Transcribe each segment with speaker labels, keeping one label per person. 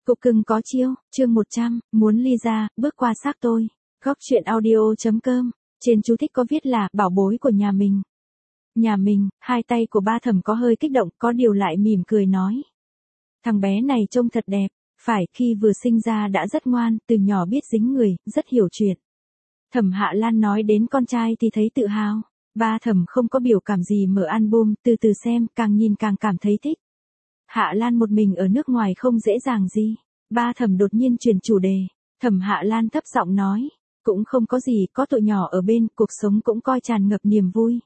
Speaker 1: Cục cưng có chiêu, chương 100, muốn ly ra, bước qua xác tôi. Góc chuyện audio.com, trên chú thích có viết là bảo bối của nhà mình. Nhà mình, hai tay của ba Thẩm có hơi kích động, có điều lại mỉm cười nói. Thằng bé này trông thật đẹp, phải, khi vừa sinh ra đã rất ngoan, từ nhỏ biết dính người, rất hiểu chuyện. Thẩm Hạ Lan nói đến con trai thì thấy tự hào. Ba Thẩm không có biểu cảm gì mở album, từ từ xem, càng nhìn càng cảm thấy thích. Hạ Lan một mình ở nước ngoài không dễ dàng gì. Ba Thẩm đột nhiên chuyển chủ đề. Thẩm Hạ Lan thấp giọng nói. Cũng không có gì, có tụi nhỏ ở bên, cuộc sống cũng coi tràn ngập niềm vui.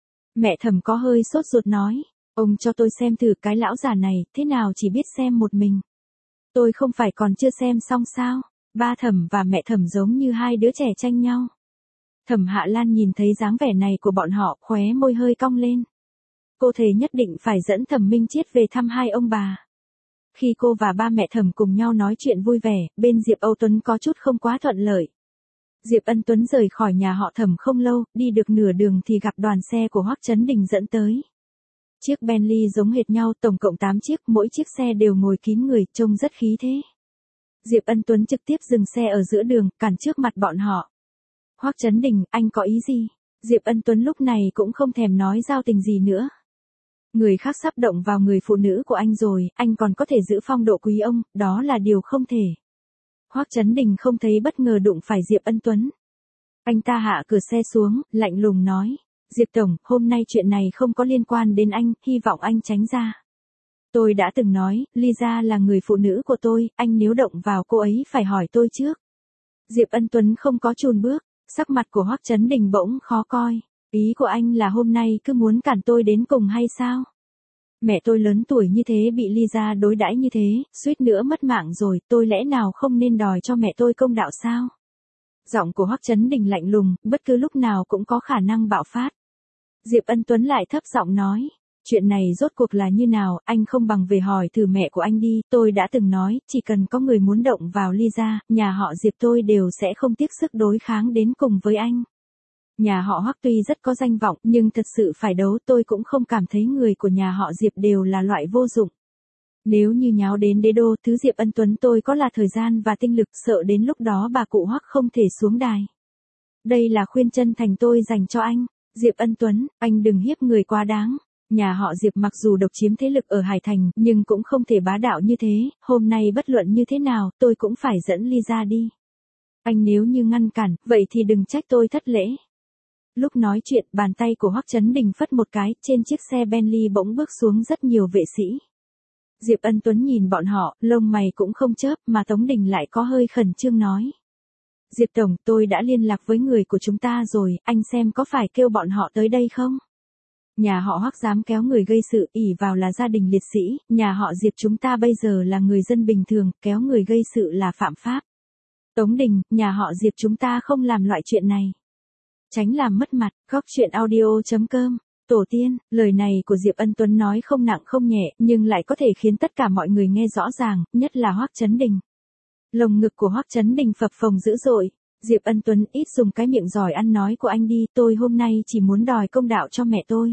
Speaker 1: Mẹ Thẩm có hơi sốt ruột nói. Ông cho tôi xem thử cái lão già này, thế nào chỉ biết xem một mình. Tôi không phải còn chưa xem xong sao. Ba Thẩm và mẹ Thẩm giống như hai đứa trẻ tranh nhau. Thẩm Hạ Lan nhìn thấy dáng vẻ này của bọn họ, khóe môi hơi cong lên. Cô thề nhất định phải dẫn Thẩm Minh Chiết về thăm hai ông bà. Khi cô và ba mẹ Thẩm cùng nhau nói chuyện vui vẻ, bên Diệp Âu Tuấn có chút không quá thuận lợi. Diệp Ân Tuấn rời khỏi nhà họ Thẩm không lâu, đi được nửa đường thì gặp đoàn xe của Hoắc Chấn Đình dẫn tới. Chiếc Bentley giống hệt nhau, tổng cộng 8 chiếc, mỗi chiếc xe đều ngồi kín người, trông rất khí thế. Diệp Ân Tuấn trực tiếp dừng xe ở giữa đường, cản trước mặt bọn họ. Hoắc Chấn Đình, anh có ý gì? Diệp Ân Tuấn lúc này cũng không thèm nói giao tình gì nữa. Người khác sắp động vào người phụ nữ của anh rồi, anh còn có thể giữ phong độ quý ông, đó là điều không thể. Hoắc Chấn Đình không thấy bất ngờ đụng phải Diệp Ân Tuấn. Anh ta hạ cửa xe xuống, lạnh lùng nói. Diệp Tổng, hôm nay chuyện này không có liên quan đến anh, hy vọng anh tránh ra. Tôi đã từng nói, Lisa là người phụ nữ của tôi, anh nếu động vào cô ấy phải hỏi tôi trước. Diệp Ân Tuấn không có chùn bước, sắc mặt của Hoắc Chấn Đình bỗng khó coi. Ý của anh là hôm nay cứ muốn cản tôi đến cùng hay sao? Mẹ tôi lớn tuổi như thế bị Lisa đối đãi như thế, suýt nữa mất mạng rồi, tôi lẽ nào không nên đòi cho mẹ tôi công đạo sao? Giọng của Hoắc Chấn Đình lạnh lùng, bất cứ lúc nào cũng có khả năng bạo phát. Diệp Ân Tuấn lại thấp giọng nói, chuyện này rốt cuộc là như nào, anh không bằng về hỏi thử mẹ của anh đi, tôi đã từng nói, chỉ cần có người muốn động vào Lisa, nhà họ Diệp tôi đều sẽ không tiếc sức đối kháng đến cùng với anh. Nhà họ Hoắc tuy rất có danh vọng, nhưng thật sự phải đấu tôi cũng không cảm thấy người của nhà họ Diệp đều là loại vô dụng. Nếu như nháo đến đế đô, thứ Diệp Ân Tuấn tôi có là thời gian và tinh lực, sợ đến lúc đó bà cụ Hoắc không thể xuống đài. Đây là khuyên chân thành tôi dành cho anh. Diệp Ân Tuấn, anh đừng hiếp người quá đáng. Nhà họ Diệp mặc dù độc chiếm thế lực ở Hải Thành, nhưng cũng không thể bá đạo như thế, hôm nay bất luận như thế nào, tôi cũng phải dẫn Lisa đi. Anh nếu như ngăn cản, vậy thì đừng trách tôi thất lễ. Lúc nói chuyện, bàn tay của Hoắc Chấn Đình phất một cái, trên chiếc xe Bentley bỗng bước xuống rất nhiều vệ sĩ. Diệp Ân Tuấn nhìn bọn họ, lông mày cũng không chớp, mà Tống Đình lại có hơi khẩn trương nói. Diệp Tổng, tôi đã liên lạc với người của chúng ta rồi, anh xem có phải kêu bọn họ tới đây không? Nhà họ Hoắc dám kéo người gây sự, ỷ vào là gia đình liệt sĩ, nhà họ Diệp chúng ta bây giờ là người dân bình thường, kéo người gây sự là phạm pháp. Tống Đình, nhà họ Diệp chúng ta không làm loại chuyện này. Tránh làm mất mặt, góc chuyện audio.com. Tổ tiên, lời này của Diệp Ân Tuấn nói không nặng không nhẹ, nhưng lại có thể khiến tất cả mọi người nghe rõ ràng, nhất là Hoắc Chấn Đình. Lồng ngực của Hoắc Chấn Đình phập phồng dữ dội. Diệp Ân Tuấn, ít dùng cái miệng giỏi ăn nói của anh đi, tôi hôm nay chỉ muốn đòi công đạo cho mẹ tôi.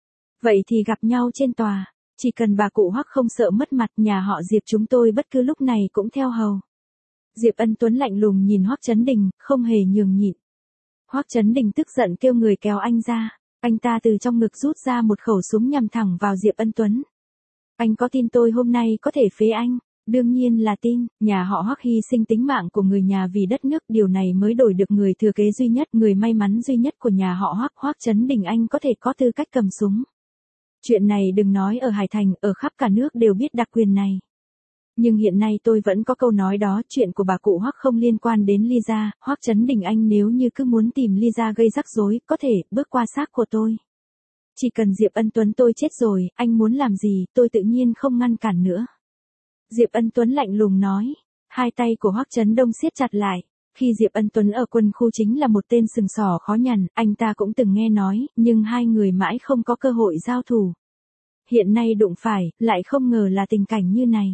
Speaker 1: Vậy thì gặp nhau trên tòa, chỉ cần bà cụ Hoắc không sợ mất mặt, nhà họ Diệp chúng tôi bất cứ lúc này cũng theo hầu. Diệp Ân Tuấn lạnh lùng nhìn Hoắc Chấn Đình, không hề nhường nhịn. Hoắc Chấn Đình tức giận kêu người kéo anh ra, anh ta từ trong ngực rút ra một khẩu súng nhằm thẳng vào Diệp Ân Tuấn. Anh có tin tôi hôm nay có thể phế anh? Đương nhiên là tin, nhà họ Hoắc hy sinh tính mạng của người nhà vì đất nước, điều này mới đổi được người thừa kế duy nhất, người may mắn duy nhất của nhà họ Hoắc. Hoắc Chấn Đình, anh có thể có tư cách cầm súng. Chuyện này đừng nói ở Hải Thành, ở khắp cả nước đều biết đặc quyền này. Nhưng hiện nay tôi vẫn có câu nói đó, chuyện của bà cụ Hoắc không liên quan đến Lisa. Hoắc Chấn Đình, anh nếu như cứ muốn tìm Lisa gây rắc rối, có thể bước qua xác của tôi. Chỉ cần Diệp Ân Tuấn tôi chết rồi, anh muốn làm gì, tôi tự nhiên không ngăn cản nữa. Diệp Ân Tuấn lạnh lùng nói. Hai tay của Hoắc Chấn Đông siết chặt lại. Khi Diệp Ân Tuấn ở quân khu chính là một tên sừng sỏ khó nhằn, anh ta cũng từng nghe nói, nhưng hai người mãi không có cơ hội giao thủ. Hiện nay đụng phải, lại không ngờ là tình cảnh như này.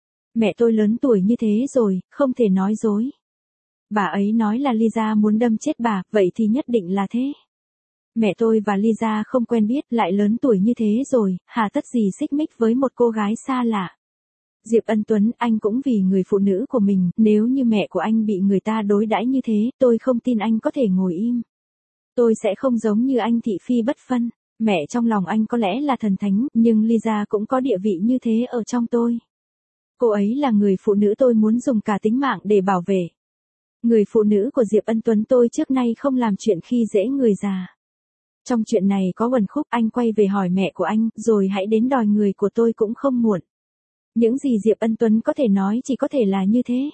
Speaker 1: Mẹ tôi lớn tuổi như thế rồi, không thể nói dối. Bà ấy nói là Lisa muốn đâm chết bà, vậy thì nhất định là thế. Mẹ tôi và Lisa không quen biết, lại lớn tuổi như thế rồi, hà tất gì xích mích với một cô gái xa lạ. Diệp Ân Tuấn, anh cũng vì người phụ nữ của mình, nếu như mẹ của anh bị người ta đối đãi như thế, tôi không tin anh có thể ngồi im. Tôi sẽ không giống như anh thị phi bất phân. Mẹ trong lòng anh có lẽ là thần thánh, nhưng Lisa cũng có địa vị như thế ở trong tôi. Cô ấy là người phụ nữ tôi muốn dùng cả tính mạng để bảo vệ. Người phụ nữ của Diệp Ân Tuấn tôi trước nay không làm chuyện khi dễ người già. Trong chuyện này có uẩn khúc, anh quay về hỏi mẹ của anh, rồi hãy đến đòi người của tôi cũng không muộn. Những gì Diệp Ân Tuấn có thể nói chỉ có thể là như thế.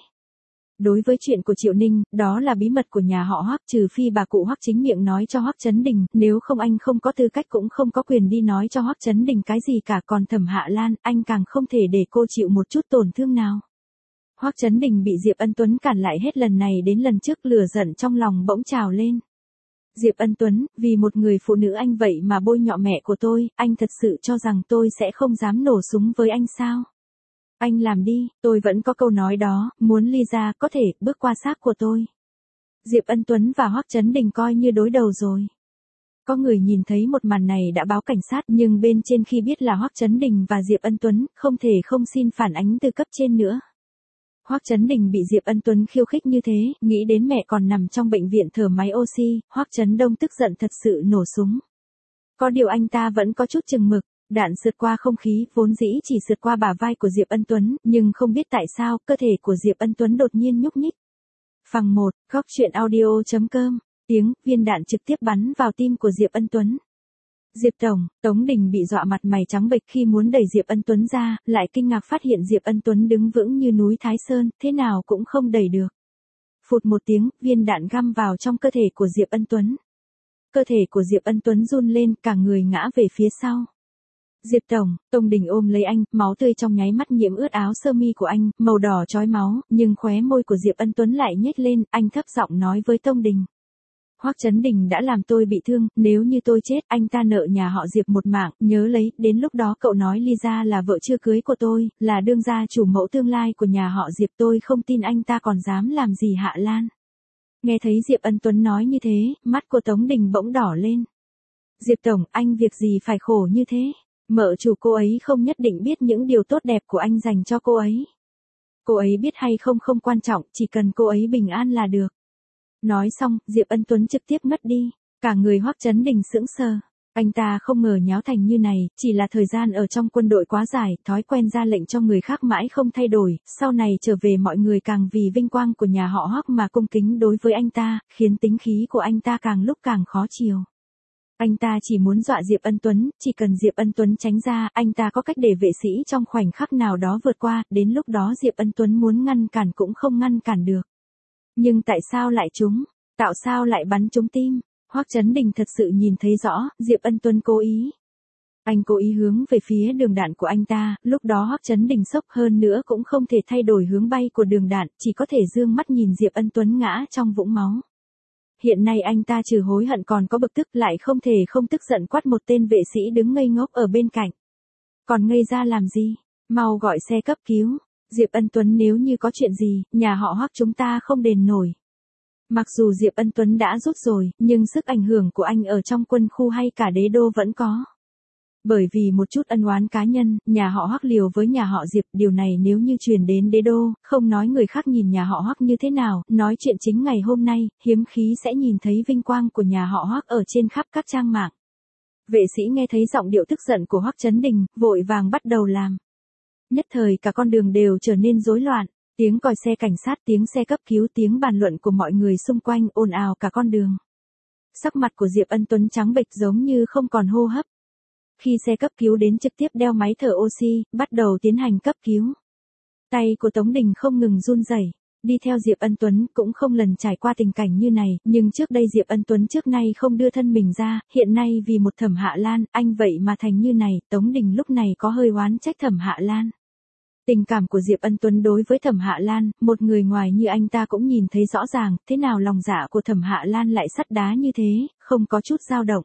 Speaker 1: Đối với chuyện của Triệu Ninh, đó là bí mật của nhà họ Hoắc, trừ phi bà cụ Hoắc chính miệng nói cho Hoắc Chấn Đình, nếu không anh không có tư cách cũng không có quyền đi nói cho Hoắc Chấn Đình cái gì cả, còn Thẩm Hạ Lan, anh càng không thể để cô chịu một chút tổn thương nào. Hoắc Chấn Đình bị Diệp Ân Tuấn cản lại hết lần này đến lần trước, lửa giận trong lòng bỗng trào lên. Diệp Ân Tuấn, vì một người phụ nữ anh vậy mà bôi nhọ mẹ của tôi, anh thật sự cho rằng tôi sẽ không dám nổ súng với anh sao? Anh làm đi, tôi vẫn có câu nói đó, muốn Lisa có thể bước qua xác của tôi. Diệp Ân Tuấn và Hoắc Chấn Đình coi như đối đầu rồi. Có người nhìn thấy một màn này đã báo cảnh sát, nhưng bên trên khi biết là Hoắc Chấn Đình và Diệp Ân Tuấn, không thể không xin phản ánh từ cấp trên nữa. Hoắc Chấn Đình bị Diệp Ân Tuấn khiêu khích như thế, nghĩ đến mẹ còn nằm trong bệnh viện thở máy oxy, Hoắc Chấn Đông tức giận thật sự nổ súng. Có điều anh ta vẫn có chút chừng mực. Đạn sượt qua không khí, vốn dĩ chỉ sượt qua bả vai của Diệp Ân Tuấn, nhưng không biết tại sao, cơ thể của Diệp Ân Tuấn đột nhiên nhúc nhích. Phằng 1, góc truyện audio.com, tiếng, viên đạn trực tiếp bắn vào tim của Diệp Ân Tuấn. Diệp Tổng, Tống Đình bị dọa mặt mày trắng bệch khi muốn đẩy Diệp Ân Tuấn ra, lại kinh ngạc phát hiện Diệp Ân Tuấn đứng vững như núi Thái Sơn, thế nào cũng không đẩy được. Phụt một tiếng, viên đạn găm vào trong cơ thể của Diệp Ân Tuấn. Cơ thể của Diệp Ân Tuấn run lên, cả người ngã về phía sau. Diệp Tổng, Tống Đình ôm lấy anh, máu tươi trong nháy mắt nhiễm ướt áo sơ mi của anh, màu đỏ chói máu, nhưng khóe môi của Diệp Ân Tuấn lại nhếch lên, anh thấp giọng nói với Tống Đình. Hoắc Chấn Đình đã làm tôi bị thương, nếu như tôi chết, anh ta nợ nhà họ Diệp một mạng, nhớ lấy, đến lúc đó cậu nói Lisa là vợ chưa cưới của tôi, là đương gia chủ mẫu tương lai của nhà họ Diệp, tôi không tin anh ta còn dám làm gì Hạ Lan. Nghe thấy Diệp Ân Tuấn nói như thế, mắt của Tống Đình bỗng đỏ lên. Diệp Tổng, anh việc gì phải khổ như thế? Mợ chủ cô ấy không nhất định biết những điều tốt đẹp của anh dành cho cô ấy. Cô ấy biết hay không không quan trọng, chỉ cần cô ấy bình an là được. Nói xong, Diệp Ân Tuấn trực tiếp ngất đi. Cả người Hoắc Chấn Đình sững sờ. Anh ta không ngờ nháo thành như này, chỉ là thời gian ở trong quân đội quá dài, thói quen ra lệnh cho người khác mãi không thay đổi, sau này trở về mọi người càng vì vinh quang của nhà họ Hoắc mà cung kính đối với anh ta, khiến tính khí của anh ta càng lúc càng khó chiều. Anh ta chỉ muốn dọa Diệp Ân Tuấn, chỉ cần Diệp Ân Tuấn tránh ra, anh ta có cách để vệ sĩ trong khoảnh khắc nào đó vượt qua, đến lúc đó Diệp Ân Tuấn muốn ngăn cản cũng không ngăn cản được. Nhưng tại sao lại trúng? Tạo sao lại bắn trúng tim? Hoắc Chấn Đình thật sự nhìn thấy rõ, Diệp Ân Tuấn cố ý. Anh cố ý hướng về phía đường đạn của anh ta, lúc đó Hoắc Chấn Đình sốc hơn nữa cũng không thể thay đổi hướng bay của đường đạn, chỉ có thể dương mắt nhìn Diệp Ân Tuấn ngã trong vũng máu. Hiện nay anh ta trừ hối hận còn có bực tức, lại không thể không tức giận quát một tên vệ sĩ đứng ngây ngốc ở bên cạnh. Còn ngây ra làm gì? Mau gọi xe cấp cứu. Diệp Ân Tuấn, nếu như có chuyện gì, nhà họ Hoắc chúng ta không đền nổi. Mặc dù Diệp Ân Tuấn đã rút rồi, nhưng sức ảnh hưởng của anh ở trong quân khu hay cả đế đô vẫn có. Bởi vì một chút ân oán cá nhân, nhà họ Hoắc liều với nhà họ Diệp, điều này nếu như truyền đến đế đô, không nói người khác nhìn nhà họ Hoắc như thế nào, nói chuyện chính ngày hôm nay, hiếm khí sẽ nhìn thấy vinh quang của nhà họ Hoắc ở trên khắp các trang mạng. Vệ sĩ nghe thấy giọng điệu tức giận của Hoắc Chấn Đình, vội vàng bắt đầu làm. Nhất thời cả con đường đều trở nên rối loạn, tiếng còi xe cảnh sát, tiếng xe cấp cứu, tiếng bàn luận của mọi người xung quanh ồn ào cả con đường. Sắc mặt của Diệp Ân Tuấn trắng bệch giống như không còn hô hấp. Khi xe cấp cứu đến trực tiếp đeo máy thở oxy, bắt đầu tiến hành cấp cứu. Tay của Tống Đình không ngừng run rẩy. Đi theo Diệp Ân Tuấn cũng không lần trải qua tình cảnh như này, nhưng trước đây Diệp Ân Tuấn trước nay không đưa thân mình ra, hiện nay vì một Thẩm Hạ Lan, anh vậy mà thành như này, Tống Đình lúc này có hơi oán trách Thẩm Hạ Lan. Tình cảm của Diệp Ân Tuấn đối với Thẩm Hạ Lan, một người ngoài như anh ta cũng nhìn thấy rõ ràng, thế nào lòng dạ của Thẩm Hạ Lan lại sắt đá như thế, không có chút dao động.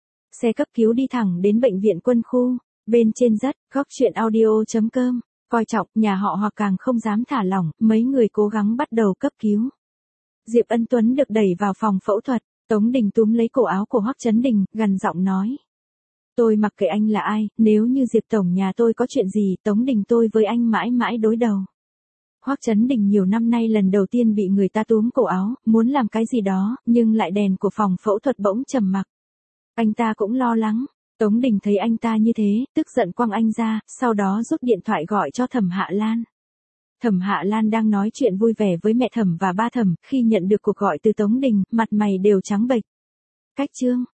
Speaker 1: Xe cấp cứu đi thẳng đến bệnh viện quân khu, bên trên rất, góc truyện audio.com, coi trọng, nhà họ Hoắc càng không dám thả lỏng, mấy người cố gắng bắt đầu cấp cứu. Diệp Ân Tuấn được đẩy vào phòng phẫu thuật, Tống Đình túm lấy cổ áo của Hoắc Chấn Đình, gằn giọng nói. Tôi mặc kệ anh là ai, nếu như Diệp Tổng nhà tôi có chuyện gì, Tống Đình tôi với anh mãi mãi đối đầu. Hoắc Chấn Đình nhiều năm nay lần đầu tiên bị người ta túm cổ áo, muốn làm cái gì đó, nhưng lại đèn của phòng phẫu thuật bỗng trầm mặc. Anh ta cũng lo lắng. Tống Đình thấy anh ta như thế, tức giận quăng anh ra, sau đó rút điện thoại gọi cho Thẩm Hạ Lan. Thẩm Hạ Lan đang nói chuyện vui vẻ với mẹ Thẩm và ba Thẩm, khi nhận được cuộc gọi từ Tống Đình, mặt mày đều trắng bệch. Cách chương